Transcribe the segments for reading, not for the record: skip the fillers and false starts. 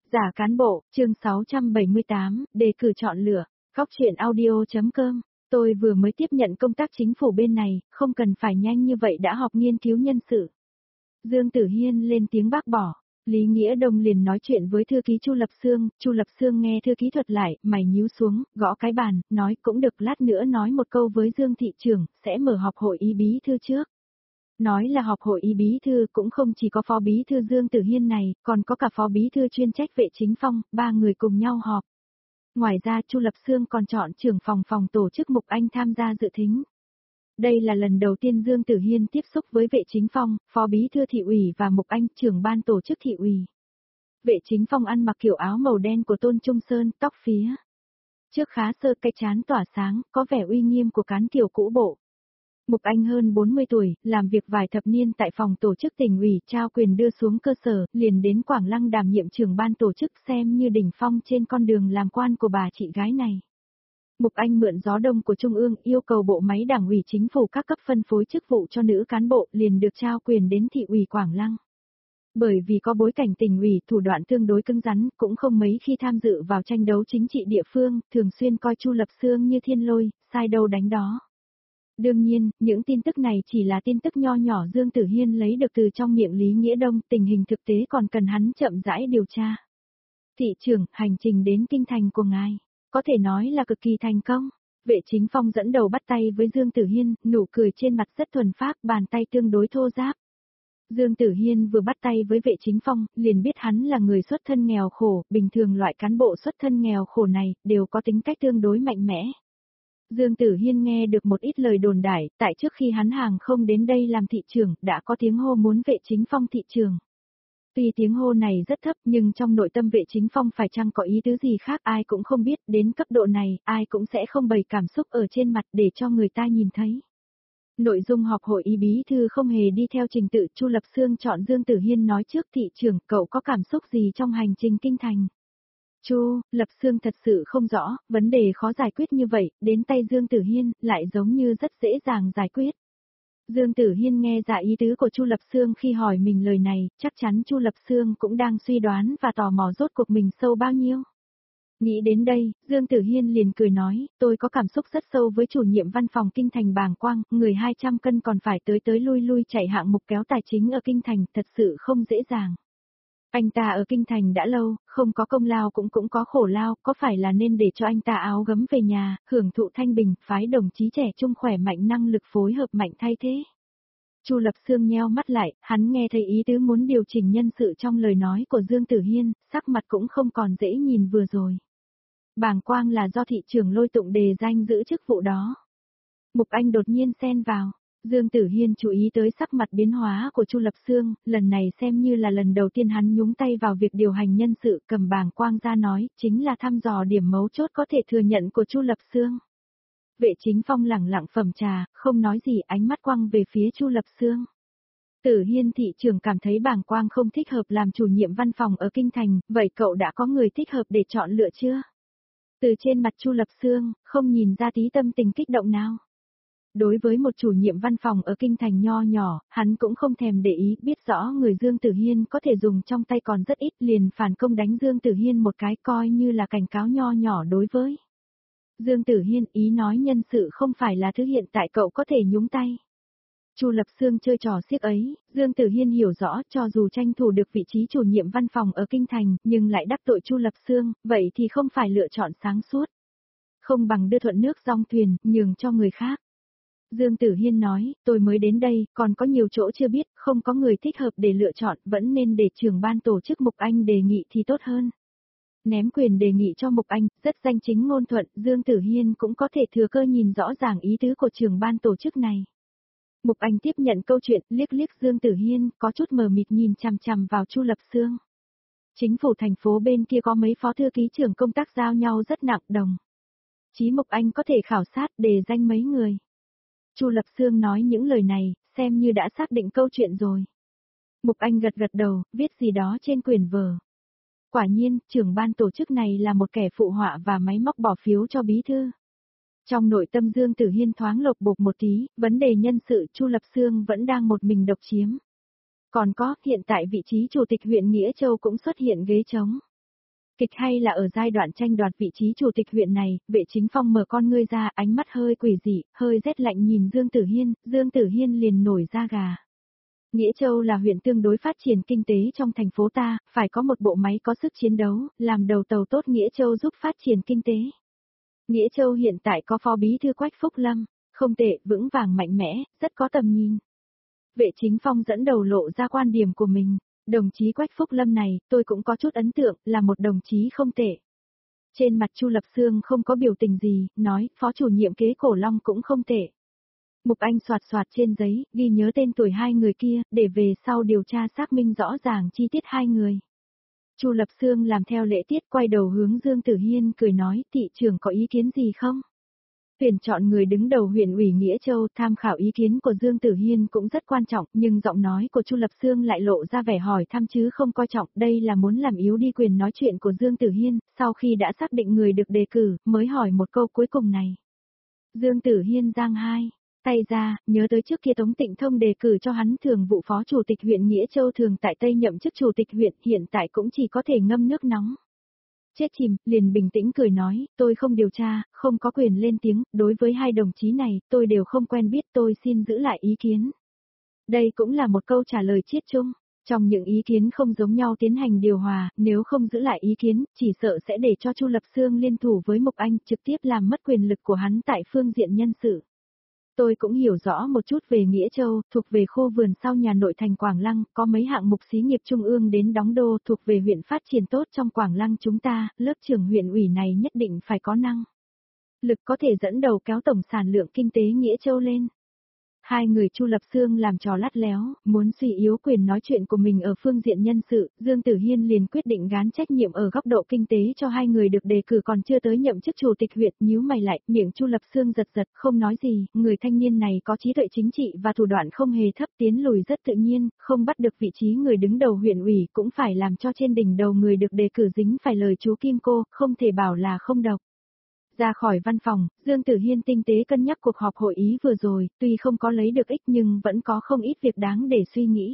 Giả cán bộ, chương 678, đề cử chọn lựa, Góc truyện audio.com. Tôi vừa mới tiếp nhận công tác chính phủ bên này, không cần phải nhanh như vậy đã họp nghiên cứu nhân sự. Dương Tử Hiên lên tiếng bác bỏ. Lý Nghĩa Đông liền nói chuyện với thư ký Chu Lập Xương nghe thư ký thuật lại, mày nhíu xuống, gõ cái bàn, nói cũng được, lát nữa nói một câu với Dương thị trưởng, sẽ mở họp hội ý bí thư trước. Nói là họp hội ý bí thư cũng không chỉ có phó bí thư Dương Tử Hiên này, còn có cả phó bí thư chuyên trách Vệ Chính Phong, ba người cùng nhau họp. Ngoài ra Chu Lập Xương còn chọn trưởng phòng tổ chức Mục Anh tham gia dự thính. Đây là lần đầu tiên Dương Tử Hiên tiếp xúc với Vệ Chính Phong, phó bí thư thị ủy và Mục Anh, trưởng ban tổ chức thị ủy. Vệ Chính Phong ăn mặc kiểu áo màu đen của Tôn Trung Sơn, tóc phía trước khá sơ, cái trán tỏa sáng, có vẻ uy nghiêm của cán kiểu cũ bộ. Mục Anh hơn 40 tuổi, làm việc vài thập niên tại phòng tổ chức tỉnh ủy, trao quyền đưa xuống cơ sở, liền đến Quảng Lăng đảm nhiệm trưởng ban tổ chức, xem như đỉnh phong trên con đường làm quan của bà chị gái này. Mục Anh mượn gió đông của Trung ương, yêu cầu bộ máy đảng ủy chính phủ các cấp phân phối chức vụ cho nữ cán bộ, liền được trao quyền đến thị ủy Quảng Lăng. Bởi vì có bối cảnh tỉnh ủy, thủ đoạn tương đối cứng rắn, cũng không mấy khi tham dự vào tranh đấu chính trị địa phương, thường xuyên coi Chu Lập Xương như thiên lôi, sai đâu đánh đó. Đương nhiên, những tin tức này chỉ là tin tức nho nhỏ Dương Tử Hiên lấy được từ trong miệng Lý Nghĩa Đông, tình hình thực tế còn cần hắn chậm rãi điều tra. Thị trưởng, hành trình đến kinh thành của ngài, có thể nói là cực kỳ thành công. Vệ Chính Phong dẫn đầu bắt tay với Dương Tử Hiên, nụ cười trên mặt rất thuần phác, bàn tay tương đối thô ráp. Dương Tử Hiên vừa bắt tay với Vệ Chính Phong, liền biết hắn là người xuất thân nghèo khổ, bình thường loại cán bộ xuất thân nghèo khổ này, đều có tính cách tương đối mạnh mẽ. Dương Tử Hiên nghe được một ít lời đồn đại, tại trước khi hắn hàng không đến đây làm thị trưởng, đã có tiếng hô muốn Vệ Chính Phong thị trưởng. Tuy tiếng hô này rất thấp nhưng trong nội tâm Vệ Chính Phong phải chăng có ý tứ gì khác ai cũng không biết, đến cấp độ này, ai cũng sẽ không bày cảm xúc ở trên mặt để cho người ta nhìn thấy. Nội dung họp hội ý bí thư không hề đi theo trình tự, Chu Lập Xương chọn Dương Tử Hiên nói trước, thị trưởng, cậu có cảm xúc gì trong hành trình kinh thành? Chu Lập Xương thật sự không rõ, vấn đề khó giải quyết như vậy, đến tay Dương Tử Hiên, lại giống như rất dễ dàng giải quyết. Dương Tử Hiên nghe ra ý tứ của Chu Lập Xương khi hỏi mình lời này, chắc chắn Chu Lập Xương cũng đang suy đoán và tò mò rốt cuộc mình sâu bao nhiêu. Nghĩ đến đây, Dương Tử Hiên liền cười nói, tôi có cảm xúc rất sâu với chủ nhiệm văn phòng kinh thành Bàng Quang, người 200 cân còn phải tới lui chạy hạng mục kéo tài chính ở kinh thành, thật sự không dễ dàng. Anh ta ở kinh thành đã lâu, không có công lao cũng có khổ lao, có phải là nên để cho anh ta áo gấm về nhà, hưởng thụ thanh bình, phái đồng chí trẻ trung khỏe mạnh năng lực phối hợp mạnh thay thế. Chu Lập Xương nheo mắt lại, hắn nghe thấy ý tứ muốn điều chỉnh nhân sự trong lời nói của Dương Tử Hiên, sắc mặt cũng không còn dễ nhìn vừa rồi. Bàng Quang là do thị trưởng Lôi Tụng đề danh giữ chức vụ đó. Mục Anh đột nhiên xen vào. Dương Tử Hiên chú ý tới sắc mặt biến hóa của Chu Lập Xương, lần này xem như là lần đầu tiên hắn nhúng tay vào việc điều hành nhân sự, cầm Bàng Quang ra nói, chính là thăm dò điểm mấu chốt có thể thừa nhận của Chu Lập Xương. Vệ Chính Phong lẳng lặng phẩm trà, không nói gì, ánh mắt quăng về phía Chu Lập Xương. Tử Hiên thị trưởng cảm thấy Bàng Quang không thích hợp làm chủ nhiệm văn phòng ở kinh thành, vậy cậu đã có người thích hợp để chọn lựa chưa? Từ trên mặt Chu Lập Xương, không nhìn ra tí tâm tình kích động nào. Đối với một chủ nhiệm văn phòng ở kinh thành nho nhỏ, hắn cũng không thèm để ý, biết rõ người Dương Tử Hiên có thể dùng trong tay còn rất ít, liền phản công đánh Dương Tử Hiên một cái, coi như là cảnh cáo nho nhỏ đối với Dương Tử Hiên. Ý nói nhân sự không phải là thứ hiện tại cậu có thể nhúng tay. Chu Lập Xương chơi trò xiếc ấy, Dương Tử Hiên hiểu rõ, cho dù tranh thủ được vị trí chủ nhiệm văn phòng ở kinh thành, nhưng lại đắc tội Chu Lập Xương, vậy thì không phải lựa chọn sáng suốt. Không bằng đưa thuận nước dong thuyền, nhường cho người khác. Dương Tử Hiên nói, tôi mới đến đây, còn có nhiều chỗ chưa biết, không có người thích hợp để lựa chọn, vẫn nên để trưởng ban tổ chức Mục Anh đề nghị thì tốt hơn. Ném quyền đề nghị cho Mục Anh, rất danh chính ngôn thuận, Dương Tử Hiên cũng có thể thừa cơ nhìn rõ ràng ý tứ của trưởng ban tổ chức này. Mục Anh tiếp nhận câu chuyện, liếc Dương Tử Hiên, có chút mờ mịt nhìn chằm chằm vào Chu Lập Xương. Chính phủ thành phố bên kia có mấy phó thư ký trưởng công tác giao nhau rất nặng đồng. Chí Mục Anh có thể khảo sát đề danh mấy người. Chu Lập Xương nói những lời này, xem như đã xác định câu chuyện rồi. Mục Anh gật đầu, viết gì đó trên quyển vở. Quả nhiên, trưởng ban tổ chức này là một kẻ phụ họa và máy móc bỏ phiếu cho bí thư. Trong nội tâm Dương Tử Hiên thoáng lột bột một tí, vấn đề nhân sự Chu Lập Xương vẫn đang một mình độc chiếm. Còn có, hiện tại vị trí chủ tịch huyện Nghĩa Châu cũng xuất hiện ghế trống. Kịch hay là ở giai đoạn tranh đoạt vị trí chủ tịch huyện này, Vệ Chính Phong mở con ngươi ra, ánh mắt hơi quỷ dị, hơi rét lạnh nhìn Dương Tử Hiên liền nổi da gà. Nghĩa Châu là huyện tương đối phát triển kinh tế trong thành phố ta, phải có một bộ máy có sức chiến đấu, làm đầu tàu tốt Nghĩa Châu giúp phát triển kinh tế. Nghĩa Châu hiện tại có phó bí thư Quách Phúc Lâm, không tệ, vững vàng mạnh mẽ, rất có tầm nhìn. Vệ Chính Phong dẫn đầu lộ ra quan điểm của mình, đồng chí Quách Phúc Lâm này, tôi cũng có chút ấn tượng, là một đồng chí không tệ. Trên mặt Chu Lập Xương không có biểu tình gì, nói, phó chủ nhiệm kế Cổ Long cũng không tệ. Mục Anh soạt soạt trên giấy, ghi nhớ tên tuổi hai người kia, để về sau điều tra xác minh rõ ràng chi tiết hai người. Chu Lập Xương làm theo lễ tiết quay đầu hướng Dương Tử Hiên cười nói, thị trưởng có ý kiến gì không? Tuyển chọn người đứng đầu huyện ủy Nghĩa Châu, tham khảo ý kiến của Dương Tử Hiên cũng rất quan trọng, nhưng giọng nói của Chu Lập Xương lại lộ ra vẻ hỏi thăm chứ không coi trọng, đây là muốn làm yếu đi quyền nói chuyện của Dương Tử Hiên, sau khi đã xác định người được đề cử, mới hỏi một câu cuối cùng này. Dương Tử Hiên giang hai tay ra, nhớ tới trước kia Tống Tịnh Thông đề cử cho hắn thường vụ phó chủ tịch huyện Nghĩa Châu thường tại Tây nhậm chức chủ tịch huyện, hiện tại cũng chỉ có thể ngâm nước nóng. Chết chìm, liền bình tĩnh cười nói, tôi không điều tra, không có quyền lên tiếng, đối với hai đồng chí này, tôi đều không quen biết, tôi xin giữ lại ý kiến. Đây cũng là một câu trả lời chiết chung, trong những ý kiến không giống nhau tiến hành điều hòa, nếu không giữ lại ý kiến, chỉ sợ sẽ để cho Chu Lập Xương liên thủ với Mục Anh trực tiếp làm mất quyền lực của hắn tại phương diện nhân sự. Tôi cũng hiểu rõ một chút về Nghĩa Châu, thuộc về khu vườn sau nhà nội thành Quảng Lăng, có mấy hạng mục xí nghiệp trung ương đến đóng đô thuộc về huyện phát triển tốt trong Quảng Lăng chúng ta, lớp trưởng huyện ủy này nhất định phải có năng lực có thể dẫn đầu kéo tổng sản lượng kinh tế Nghĩa Châu lên. Hai người Chu Lập Xương làm trò lắt léo, muốn suy yếu quyền nói chuyện của mình ở phương diện nhân sự, Dương Tử Hiên liền quyết định gán trách nhiệm ở góc độ kinh tế cho hai người được đề cử còn chưa tới nhậm chức chủ tịch huyện, nhíu mày lại, miệng Chu Lập Xương giật giật, không nói gì, người thanh niên này có trí tuệ chính trị và thủ đoạn không hề thấp, tiến lùi rất tự nhiên, không bắt được vị trí người đứng đầu huyện ủy cũng phải làm cho trên đỉnh đầu người được đề cử dính phải lời chú Kim Cô, không thể bảo là không độc. Ra khỏi văn phòng, Dương Tử Hiên tinh tế cân nhắc cuộc họp hội ý vừa rồi, tuy không có lấy được ích nhưng vẫn có không ít việc đáng để suy nghĩ.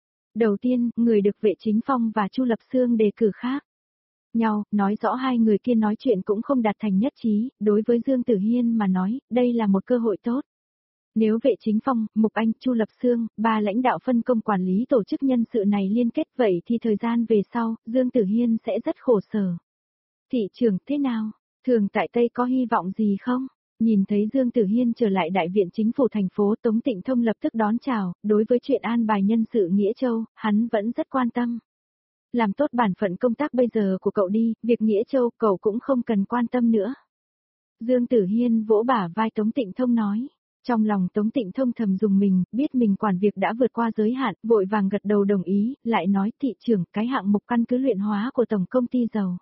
Đầu tiên, người được Vệ Chính Phong và Chu Lập Xương đề cử khác nhau, nói rõ hai người kia nói chuyện cũng không đạt thành nhất trí, đối với Dương Tử Hiên mà nói, đây là một cơ hội tốt. Nếu Vệ Chính Phong, Mục Anh, Chu Lập Xương, ba lãnh đạo phân công quản lý tổ chức nhân sự này liên kết vậy thì thời gian về sau, Dương Tử Hiên sẽ rất khổ sở. Thị trưởng thế nào? Thường tại Tây có hy vọng gì không? Nhìn thấy Dương Tử Hiên trở lại đại viện chính phủ thành phố, Tống Tịnh Thông lập tức đón chào, đối với chuyện an bài nhân sự Nghĩa Châu, hắn vẫn rất quan tâm. Làm tốt bản phận công tác bây giờ của cậu đi, việc Nghĩa Châu cậu cũng không cần quan tâm nữa. Dương Tử Hiên vỗ bả vai Tống Tịnh Thông nói. Trong lòng Tống Tịnh Thông thầm dùng mình, biết mình quản việc đã vượt qua giới hạn, vội vàng gật đầu đồng ý, lại nói thị trưởng cái hạng mục căn cứ luyện hóa của tổng công ty dầu.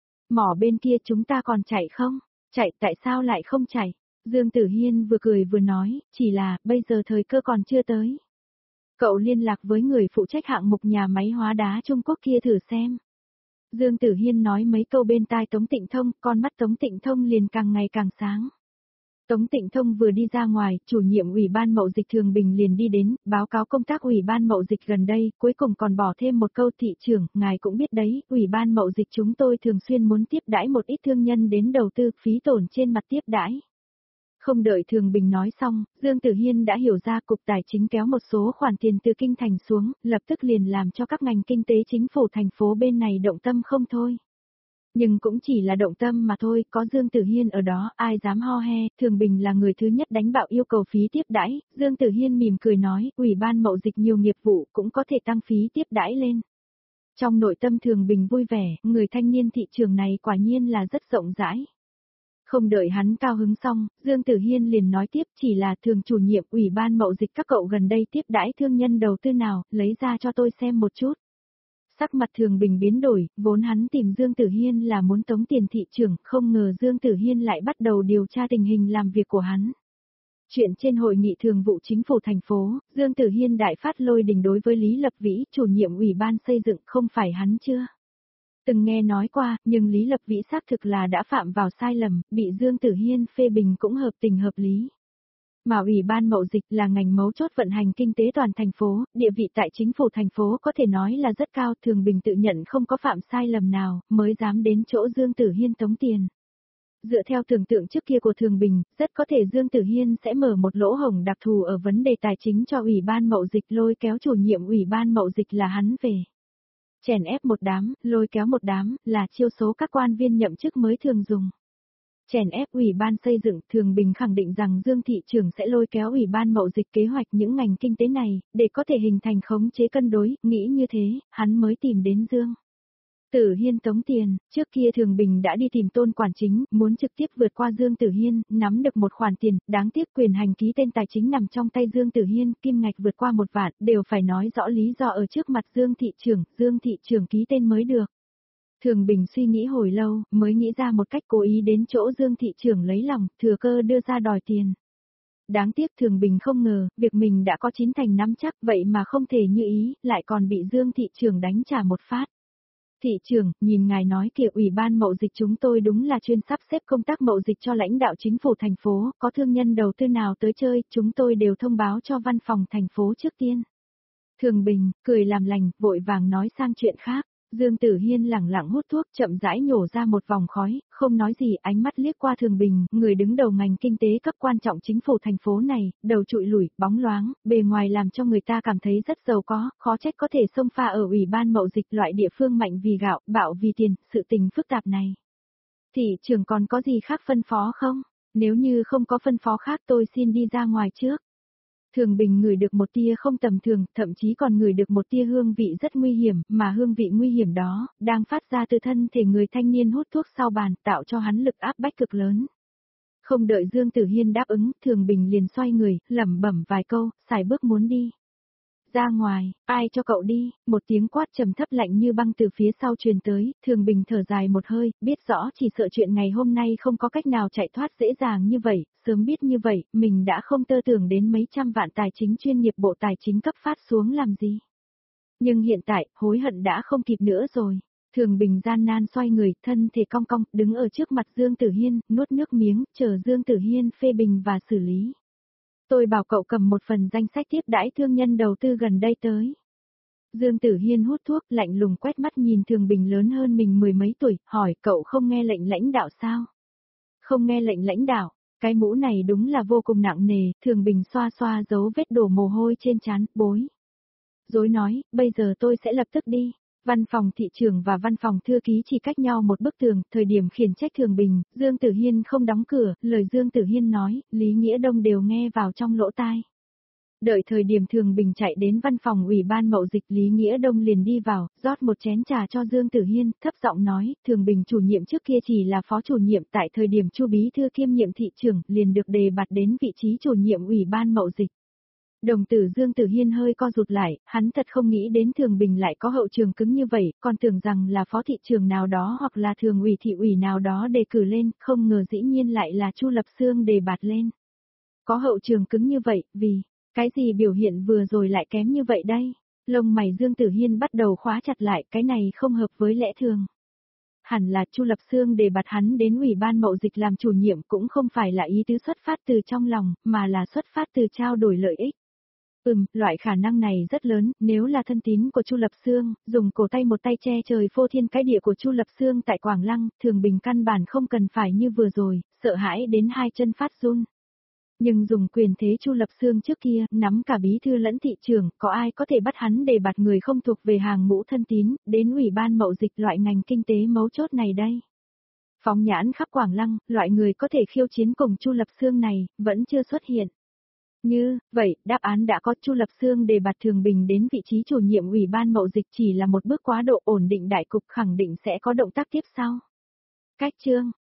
Mỏ bên kia chúng ta còn chạy không? Chạy tại sao lại không chạy? Dương Tử Hiên vừa cười vừa nói, chỉ là, bây giờ thời cơ còn chưa tới. Cậu liên lạc với người phụ trách hạng mục nhà máy hóa đá Trung Quốc kia thử xem. Dương Tử Hiên nói mấy câu bên tai Tống Tịnh Thông, con mắt Tống Tịnh Thông liền càng ngày càng sáng. Tống Tịnh Thông vừa đi ra ngoài, chủ nhiệm Ủy ban Mậu Dịch Thường Bình liền đi đến, báo cáo công tác Ủy ban Mậu Dịch gần đây, cuối cùng còn bỏ thêm một câu thị trưởng, ngài cũng biết đấy, Ủy ban Mậu Dịch chúng tôi thường xuyên muốn tiếp đãi một ít thương nhân đến đầu tư, phí tổn trên mặt tiếp đãi. Không đợi Thường Bình nói xong, Dương Tử Hiên đã hiểu ra Cục Tài chính kéo một số khoản tiền từ kinh thành xuống, lập tức liền làm cho các ngành kinh tế chính phủ thành phố bên này động tâm không thôi. Nhưng cũng chỉ là động tâm mà thôi, có Dương Tử Hiên ở đó, ai dám ho he, Thường Bình là người thứ nhất đánh bạo yêu cầu phí tiếp đãi, Dương Tử Hiên mỉm cười nói, Ủy ban Mậu Dịch nhiều nghiệp vụ cũng có thể tăng phí tiếp đãi lên. Trong nội tâm Thường Bình vui vẻ, người thanh niên thị trường này quả nhiên là rất rộng rãi. Không đợi hắn cao hứng xong, Dương Tử Hiên liền nói tiếp chỉ là thường chủ nhiệm Ủy ban Mậu Dịch các cậu gần đây tiếp đãi thương nhân đầu tư nào, lấy ra cho tôi xem một chút. Sắc mặt Thường Bình biến đổi, vốn hắn tìm Dương Tử Hiên là muốn tống tiền thị trưởng, không ngờ Dương Tử Hiên lại bắt đầu điều tra tình hình làm việc của hắn. Chuyện trên hội nghị thường vụ chính phủ thành phố, Dương Tử Hiên đại phát lôi đình đối với Lý Lập Vĩ, chủ nhiệm Ủy ban xây dựng, không phải hắn chưa? Từng nghe nói qua, nhưng Lý Lập Vĩ xác thực là đã phạm vào sai lầm, bị Dương Tử Hiên phê bình cũng hợp tình hợp lý. Mà Ủy ban Mậu Dịch là ngành mấu chốt vận hành kinh tế toàn thành phố, địa vị tại chính phủ thành phố có thể nói là rất cao, Thường Bình tự nhận không có phạm sai lầm nào, mới dám đến chỗ Dương Tử Hiên tống tiền. Dựa theo tưởng tượng trước kia của Thường Bình, rất có thể Dương Tử Hiên sẽ mở một lỗ hổng đặc thù ở vấn đề tài chính cho Ủy ban Mậu Dịch, lôi kéo chủ nhiệm Ủy ban Mậu Dịch là hắn về. Chèn ép một đám, lôi kéo một đám, là chiêu số các quan viên nhậm chức mới thường dùng. Chèn ép Ủy ban xây dựng, Thường Bình khẳng định rằng Dương thị trưởng sẽ lôi kéo Ủy ban Mậu Dịch kế hoạch những ngành kinh tế này, để có thể hình thành khống chế cân đối, nghĩ như thế, hắn mới tìm đến Dương Tử Hiên tống tiền. Trước kia Thường Bình đã đi tìm Tôn Quản Chính, muốn trực tiếp vượt qua Dương Tử Hiên, nắm được một khoản tiền, đáng tiếc quyền hành ký tên tài chính nằm trong tay Dương Tử Hiên, kim ngạch vượt qua 1 vạn, đều phải nói rõ lý do ở trước mặt Dương thị trưởng ký tên mới được. Thường Bình suy nghĩ hồi lâu, mới nghĩ ra một cách cố ý đến chỗ Dương thị trưởng lấy lòng, thừa cơ đưa ra đòi tiền. Đáng tiếc Thường Bình không ngờ, việc mình đã có 9 thành nắm chắc vậy mà không thể như ý, lại còn bị Dương thị trưởng đánh trả một phát. Thị trưởng, nhìn ngài nói kìa, Ủy ban Mậu Dịch chúng tôi đúng là chuyên sắp xếp công tác mậu dịch cho lãnh đạo chính phủ thành phố, có thương nhân đầu tư nào tới chơi, chúng tôi đều thông báo cho văn phòng thành phố trước tiên. Thường Bình, cười làm lành, vội vàng nói sang chuyện khác. Dương Tử Hiên lẳng lặng hút thuốc, chậm rãi nhổ ra một vòng khói, không nói gì, ánh mắt liếc qua Thường Bình, người đứng đầu ngành kinh tế cấp quan trọng chính phủ thành phố này, đầu trụi lủi, bóng loáng, bề ngoài làm cho người ta cảm thấy rất giàu có, khó trách có thể xông pha ở Ủy ban Mậu Dịch, loại địa phương mạnh vì gạo, bạo vì tiền, sự tình phức tạp này. Thị trưởng còn có gì khác phân phó không? Nếu như không có phân phó khác tôi xin đi ra ngoài trước. Thường Bình ngửi được một tia không tầm thường, thậm chí còn ngửi được một tia hương vị rất nguy hiểm, mà hương vị nguy hiểm đó, đang phát ra từ thân thể người thanh niên hút thuốc sau bàn, tạo cho hắn lực áp bách cực lớn. Không đợi Dương Tử Hiên đáp ứng, Thường Bình liền xoay người, lẩm bẩm vài câu, xài bước muốn đi. Ra ngoài, ai cho cậu đi, một tiếng quát trầm thấp lạnh như băng từ phía sau truyền tới, Thường Bình thở dài một hơi, biết rõ chỉ sợ chuyện ngày hôm nay không có cách nào chạy thoát dễ dàng như vậy, sớm biết như vậy, mình đã không tơ tưởng đến mấy trăm vạn tài chính chuyên nghiệp Bộ Tài chính cấp phát xuống làm gì. Nhưng hiện tại, hối hận đã không kịp nữa rồi. Thường Bình gian nan xoay người, thân thể cong cong, đứng ở trước mặt Dương Tử Hiên, nuốt nước miếng, chờ Dương Tử Hiên phê bình và xử lý. Tôi bảo cậu cầm một phần danh sách tiếp đãi thương nhân đầu tư gần đây tới. Dương Tử Hiên hút thuốc, lạnh lùng quét mắt nhìn Thường Bình lớn hơn mình 10 mấy tuổi, hỏi cậu không nghe lệnh lãnh đạo sao? Không nghe lệnh lãnh đạo, cái mũ này đúng là vô cùng nặng nề, Thường Bình xoa xoa dấu vết đổ mồ hôi trên trán, bối. Dối nói, bây giờ tôi sẽ lập tức đi. Văn phòng thị trưởng và văn phòng thư ký chỉ cách nhau một bức tường, thời điểm khiển trách Thường Bình, Dương Tử Hiên không đóng cửa, lời Dương Tử Hiên nói, Lý Nghĩa Đông đều nghe vào trong lỗ tai. Đợi thời điểm Thường Bình chạy đến văn phòng Ủy ban Mậu Dịch, Lý Nghĩa Đông liền đi vào, rót một chén trà cho Dương Tử Hiên, thấp giọng nói, Thường Bình chủ nhiệm trước kia chỉ là phó chủ nhiệm, tại thời điểm Chu bí thư kiêm nhiệm thị trưởng, liền được đề bạt đến vị trí chủ nhiệm Ủy ban Mậu Dịch. Đồng tử Dương Tử Hiên hơi co rụt lại, hắn thật không nghĩ đến Thường Bình lại có hậu trường cứng như vậy, còn tưởng rằng là phó thị trưởng nào đó hoặc là thường ủy thị ủy nào đó đề cử lên, không ngờ dĩ nhiên lại là Chu Lập Xương đề bạt lên. Có hậu trường cứng như vậy, vì, cái gì biểu hiện vừa rồi lại kém như vậy đây? Lông mày Dương Tử Hiên bắt đầu khóa chặt lại, cái này không hợp với lẽ thường. Hẳn là Chu Lập Xương đề bạt hắn đến Ủy ban Mậu Dịch làm chủ nhiệm cũng không phải là ý tứ xuất phát từ trong lòng, mà là xuất phát từ trao đổi lợi ích. Loại khả năng này rất lớn, nếu là thân tín của Chu Lập Xương, dùng cổ tay một tay che trời phô thiên cái địa của Chu Lập Xương tại Quảng Lăng, Thường Bình căn bản không cần phải như vừa rồi, sợ hãi đến hai chân phát run. Nhưng dùng quyền thế Chu Lập Xương trước kia, nắm cả bí thư lẫn thị trưởng, có ai có thể bắt hắn để bạt người không thuộc về hàng ngũ thân tín, đến Ủy ban Mậu Dịch loại ngành kinh tế mấu chốt này đây. Phóng nhãn khắp Quảng Lăng, loại người có thể khiêu chiến cùng Chu Lập Xương này, vẫn chưa xuất hiện. Như, vậy, đáp án đã có, Chu Lập Xương đề bạt Thường Bình đến vị trí chủ nhiệm Ủy ban Mậu Dịch chỉ là một bước quá độ, ổn định đại cục, khẳng định sẽ có động tác tiếp sau. Cách chương